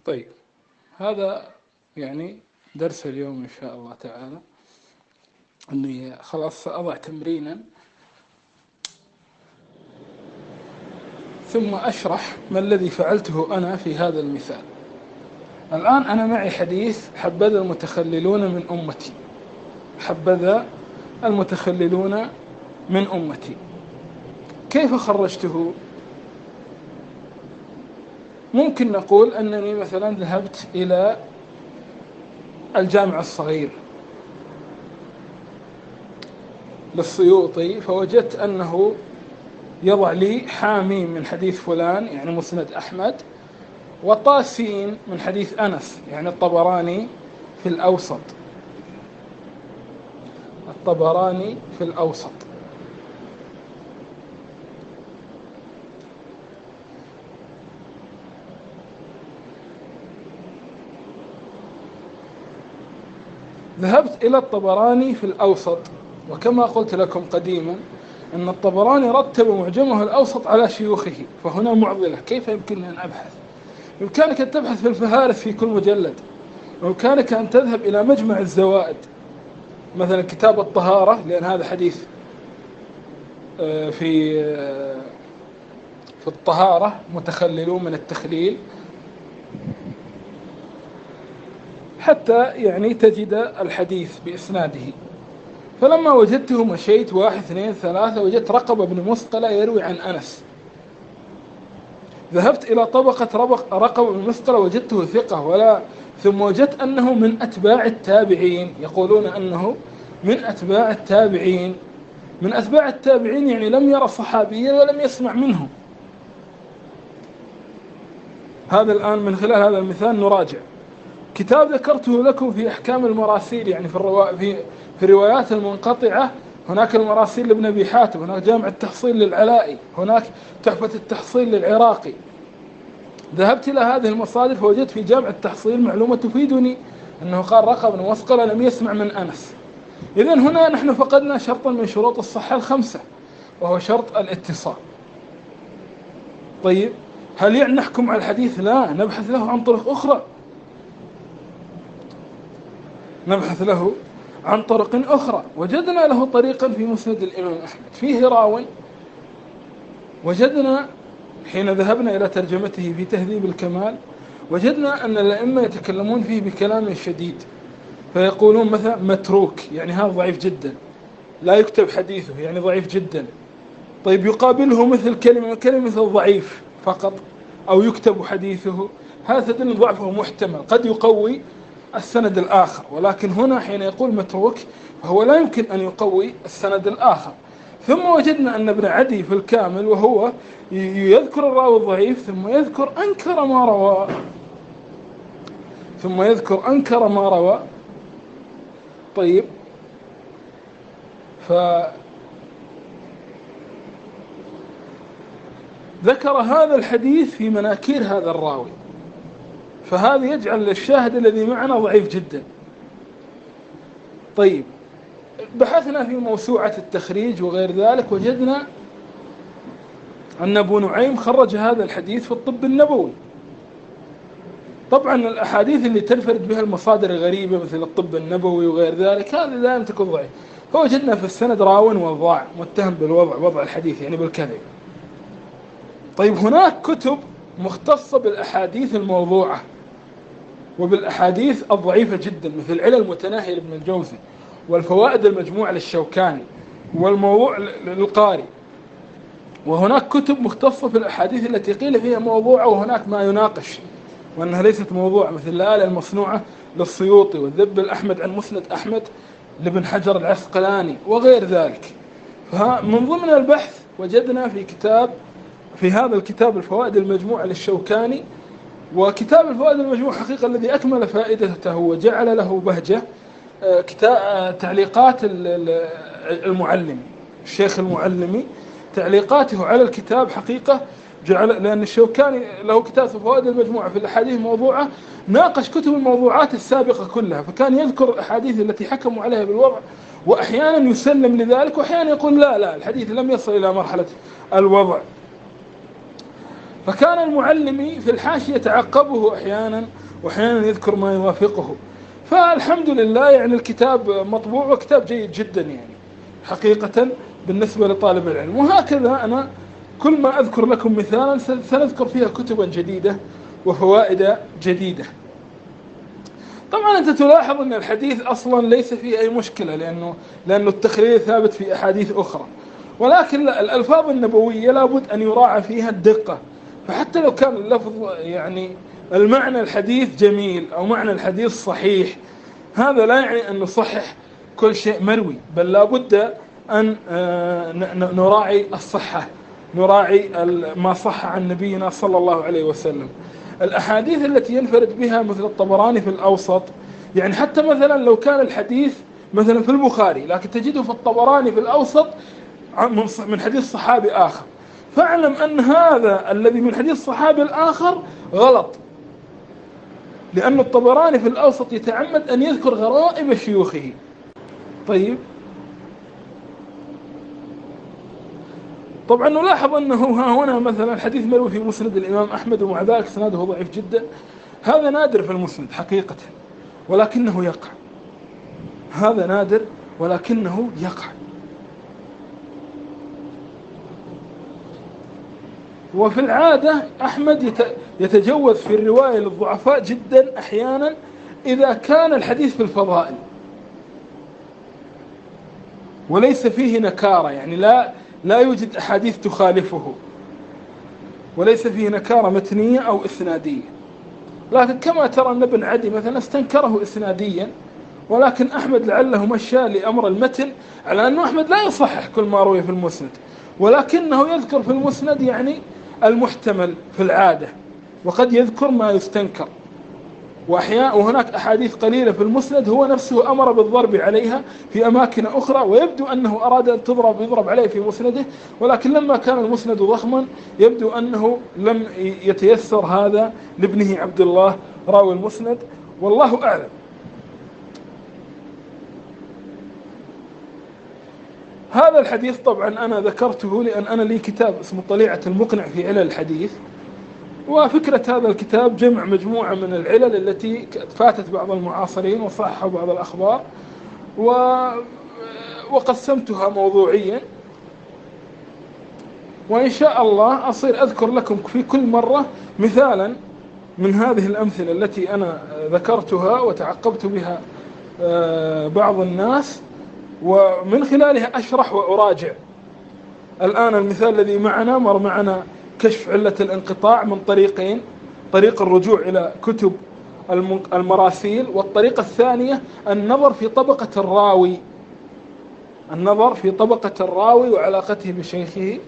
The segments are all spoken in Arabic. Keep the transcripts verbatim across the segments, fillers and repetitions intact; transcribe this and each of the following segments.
طيب، هذا يعني درس اليوم إن شاء الله تعالى، أني خلاص سأضع تمرينا ثم أشرح ما الذي فعلته أنا في هذا المثال. الآن أنا معي حديث: حبذا المتخللون من أمتي، حبذا المتخللون من أمتي. كيف خرجته؟ ممكن نقول أنني مثلا ذهبت إلى الجامع الصغير للسيوطي، فوجدت أنه يضع لي حاميم من حديث فلان يعني مسند أحمد، وطاسين من حديث أنس يعني الطبراني في الأوسط، الطبراني في الأوسط. ذهبت إلى الطبراني في الأوسط، وكما قلت لكم قديما أن الطبراني رتب معجمه الأوسط على شيوخه، فهنا معضلة. كيف يمكنني أن أبحث؟ يمكنك أن تبحث في الفهارس في كل مجلد، ويمكنك أن تذهب إلى مجمع الزوائد مثلا كتاب الطهارة، لأن هذا حديث في في الطهارة متخللون من التخليل، حتى يعني تجد الحديث بإسناده. فلما وجدته مشيت واحد اثنين ثلاثة، وجدت رقبة بن مثقلة يروي عن أنس. ذهبت إلى طبقة رقبة بن مثقلة، وجدته ثقة، ولا ثم وجدت أنه من أتباع التابعين، يقولون أنه من أتباع التابعين. من أتباع التابعين يعني لم يرى صحابيا ولم يسمع منه. هذا الآن من خلال هذا المثال نراجع كتاب ذكرته لكم في أحكام المراسيل، يعني في الروا... في في الروايات المنقطعة. هناك المراسيل لابن أبي حاتم، هناك جامع التحصيل للعلائي، هناك تحفة التحصيل للعراقي. ذهبت إلى هذه المصادر فوجدت في جامع التحصيل معلومة تفيدني أنه قال رقب بن مثقلة لم يسمع من أنس. إذن هنا نحن فقدنا شرطا من شروط الصحة الخمسة، وهو شرط الاتصال. طيب، هل يعني نحكم على الحديث؟ لا، نبحث له عن طرق أخرى، نبحث له عن طرق أخرى. وجدنا له طريقا في مسند الإمام أحمد فيه راو، وجدنا حين ذهبنا إلى ترجمته في تهذيب الكمال وجدنا أن الأئمة يتكلمون فيه بكلام شديد، فيقولون مثلا متروك يعني هذا ضعيف جدا، لا يكتب حديثه يعني ضعيف جدا. طيب، يقابله مثل كلمة كلمة مثل ضعيف فقط، أو يكتب حديثه، هذا تدل ضعفه محتمل، قد يقوي السند الآخر. ولكن هنا حين يقول متروك فهو لا يمكن أن يقوي السند الآخر. ثم وجدنا أن ابن عدي في الكامل وهو يذكر الراوي الضعيف ثم يذكر أنكر ما روى، ثم يذكر أنكر ما روى. طيب، فذكر هذا الحديث في مناكير هذا الراوي، فهذا يجعل الشاهد الذي معنا ضعيف جدا. طيب، بحثنا في موسوعة التخريج وغير ذلك، وجدنا أن أبو نعيم خرج هذا الحديث في الطب النبوي. طبعا الأحاديث اللي تنفرد بها المصادر الغريبة مثل الطب النبوي وغير ذلك هذا دائما تكون ضعيف. فوجدنا في السند راو وضاع متهم بالوضع، وضع الحديث يعني بالكذب. طيب، هناك كتب مختصة بالأحاديث الموضوعة وبالأحاديث الضعيفة جدا، مثل علل المتناهي لابن الجوزي، والفوائد المجموعة للشوكاني، والموضوع للقاري. وهناك كتب مختصة في الأحاديث التي قيل فيها موضوعة وهناك ما يناقش وأنها ليست موضوعة، مثل الآلة المصنوعة للسيوطي، والذب الأحمد عن مسند أحمد لابن حجر العسقلاني وغير ذلك. فمن ضمن البحث وجدنا في كتاب في هذا الكتاب الفوائد المجموعة للشوكاني. وكتاب الفوائد المجموعة حقيقة الذي أكمل فائدته وجعل له بهجة كتاب تعليقات المعلمي، الشيخ المعلمي، تعليقاته على الكتاب حقيقة جعل، لأن الشوكاني له كتاب فوائد المجموعة في الأحاديث الموضوعة، ناقش كتب الموضوعات السابقة كلها، فكان يذكر الأحاديث التي حكموا عليها بالوضع، وأحيانا يسلم لذلك، وأحيانا يقول لا لا الحديث لم يصل إلى مرحلة الوضع. فكان المعلمي في الحاشية يتعقبه أحيانا وأحيانا يذكر ما يوافقه. فالحمد لله يعني الكتاب مطبوع وكتاب جيد جدا يعني حقيقة بالنسبة لطالب العلم. وهكذا أنا كل ما أذكر لكم مثالا سنذكر فيها كتبا جديدة وفوائد جديدة. طبعا أنت تلاحظ أن الحديث أصلا ليس فيه أي مشكلة لأنه, لأنه التخريج ثابت في أحاديث أخرى، ولكن الألفاظ النبوية لابد أن يراعى فيها الدقة. فحتى لو كان اللفظ يعني المعنى الحديث جميل أو معنى الحديث صحيح، هذا لا يعني أن نصحح كل شيء مروي، بل لابد أن نراعي الصحة، نراعي ما صح عن نبينا صلى الله عليه وسلم. الأحاديث التي ينفرد بها مثل الطبراني في الأوسط، يعني حتى مثلا لو كان الحديث مثلا في البخاري لكن تجده في الطبراني في الأوسط من حديث صحابي آخر، فاعلم أن هذا الذي من حديث صحابي الآخر غلط، لأن الطبراني في الأوسط يتعمد أن يذكر غرائب شيوخه. طيب طبعا نلاحظ أنه ها هنا مثلا حديث مروي في مسند الإمام أحمد ومع ذلك سناده ضعيف جدا، هذا نادر في المسند حقيقة ولكنه يقع، هذا نادر ولكنه يقع. وفي العادة أحمد يتجوز في الرواية للضعفاء جدا أحيانا إذا كان الحديث في الفضائل وليس فيه نكارة، يعني لا لا يوجد أحاديث تخالفه وليس فيه نكارة متنية أو إسنادية. لكن كما ترى أن ابن عدي مثلا استنكره إسناديا، ولكن أحمد لعله مشى لأمر المتن على أنه أحمد لا يصحح كل ما روي في المسند، ولكنه يذكر في المسند يعني المحتمل في العادة، وقد يذكر ما يستنكر. وأحيانا وهناك أحاديث قليلة في المسند هو نفسه أمر بالضرب عليها في أماكن أخرى، ويبدو أنه أراد أن تضرب يضرب عليه في مسنده، ولكن لما كان المسند ضخما يبدو أنه لم يتيسر هذا لابنه عبد الله راوي المسند، والله أعلم. هذا الحديث طبعا أنا ذكرته لأن أنا لي كتاب اسمه طليعة المقنع في علل الحديث، وفكرة هذا الكتاب جمع مجموعة من العلل التي فاتت بعض المعاصرين وصححوا بعض الأخبار وقسمتها موضوعيا، وإن شاء الله أصير أذكر لكم في كل مرة مثالا من هذه الأمثلة التي أنا ذكرتها وتعقبت بها بعض الناس، ومن خلالها أشرح وأراجع. الآن المثال الذي معنا مر معنا كشف علة الانقطاع من طريقين: طريق الرجوع إلى كتب المراسيل، والطريقة الثانية النظر في طبقة الراوي، النظر في طبقة الراوي وعلاقته بشيخه.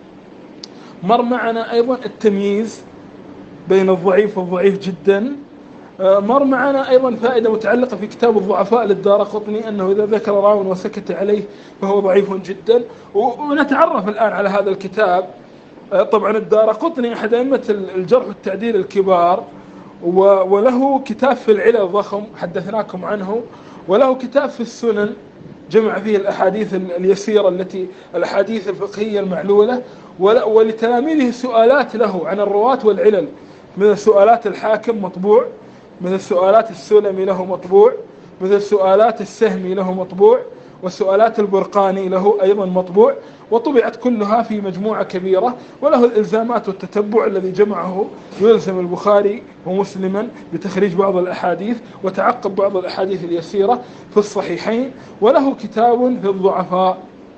مر معنا أيضا التمييز بين الضعيف والضعيف جدا. مر معنا أيضا فائدة متعلقة في كتاب الضعفاء للدارقطني أنه إذا ذكر راو وسكت عليه فهو ضعيف جدا. ونتعرف الآن على هذا الكتاب. طبعا الدارقطني أحد أئمة الجرح والتعديل الكبار، وله كتاب في العلل ضخم حدثناكم عنه، وله كتاب في السنن جمع فيه الأحاديث اليسيرة التي الأحاديث الفقهية المعلولة، ولتلاميذه سؤالات له عن الرواة والعلل، مثل سؤالات الحاكم مطبوع، مثل سؤالات السلمي له مطبوع، مثل سؤالات السهمي له مطبوع، وسؤالات البرقاني له أيضا مطبوع، وطبعت كلها في مجموعة كبيرة. وله الإلزامات والتتبع الذي جمعه يلزم البخاري ومسلما بتخريج بعض الأحاديث وتعقب بعض الأحاديث اليسيرة في الصحيحين. وله كتاب في الضعفاء،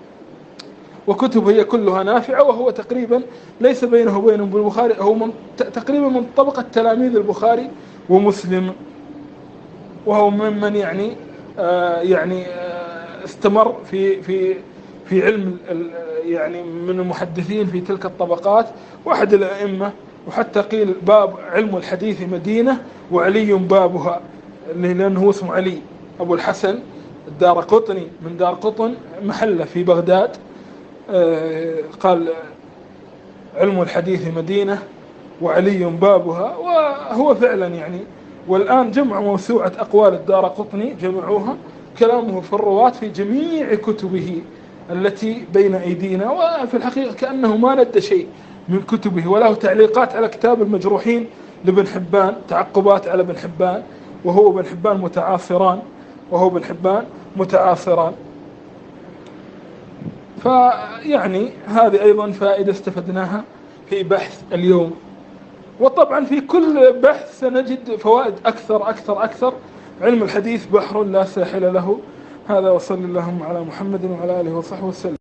وكتب هي كلها نافعة، وهو تقريبا ليس بينه وبين البخاري، هو من تقريبا من طبقة تلاميذ البخاري ومسلم، وهو ممن يعني آه يعني آه استمر في في في علم يعني من المحدثين في تلك الطبقات، واحد الأئمة. وحتى قيل باب علم الحديث مدينة وعلي بابها، لأنه اسمه علي أبو الحسن الدارقطني من دار قطن محلة في بغداد. آه قال علم الحديث مدينة وعلي بابها، وهو فعلا يعني. والآن جمع موسوعة أقوال الدارقطني جمعوها، كلامه في الرواة في جميع كتبه التي بين أيدينا، وفي الحقيقة كأنه ما ند شيء من كتبه، وله تعليقات على كتاب المجروحين لابن حبان، تعقبات على ابن حبان، وهو ابن حبان متعاصران وهو ابن حبان متعاصران. فيعني هذه أيضا فائدة استفدناها في بحث اليوم، وطبعا في كل بحث سنجد فوائد أكثر أكثر أكثر. علم الحديث بحر لا ساحل له. هذا وصلى اللهم على محمد وعلى آله وصحبه وسلم.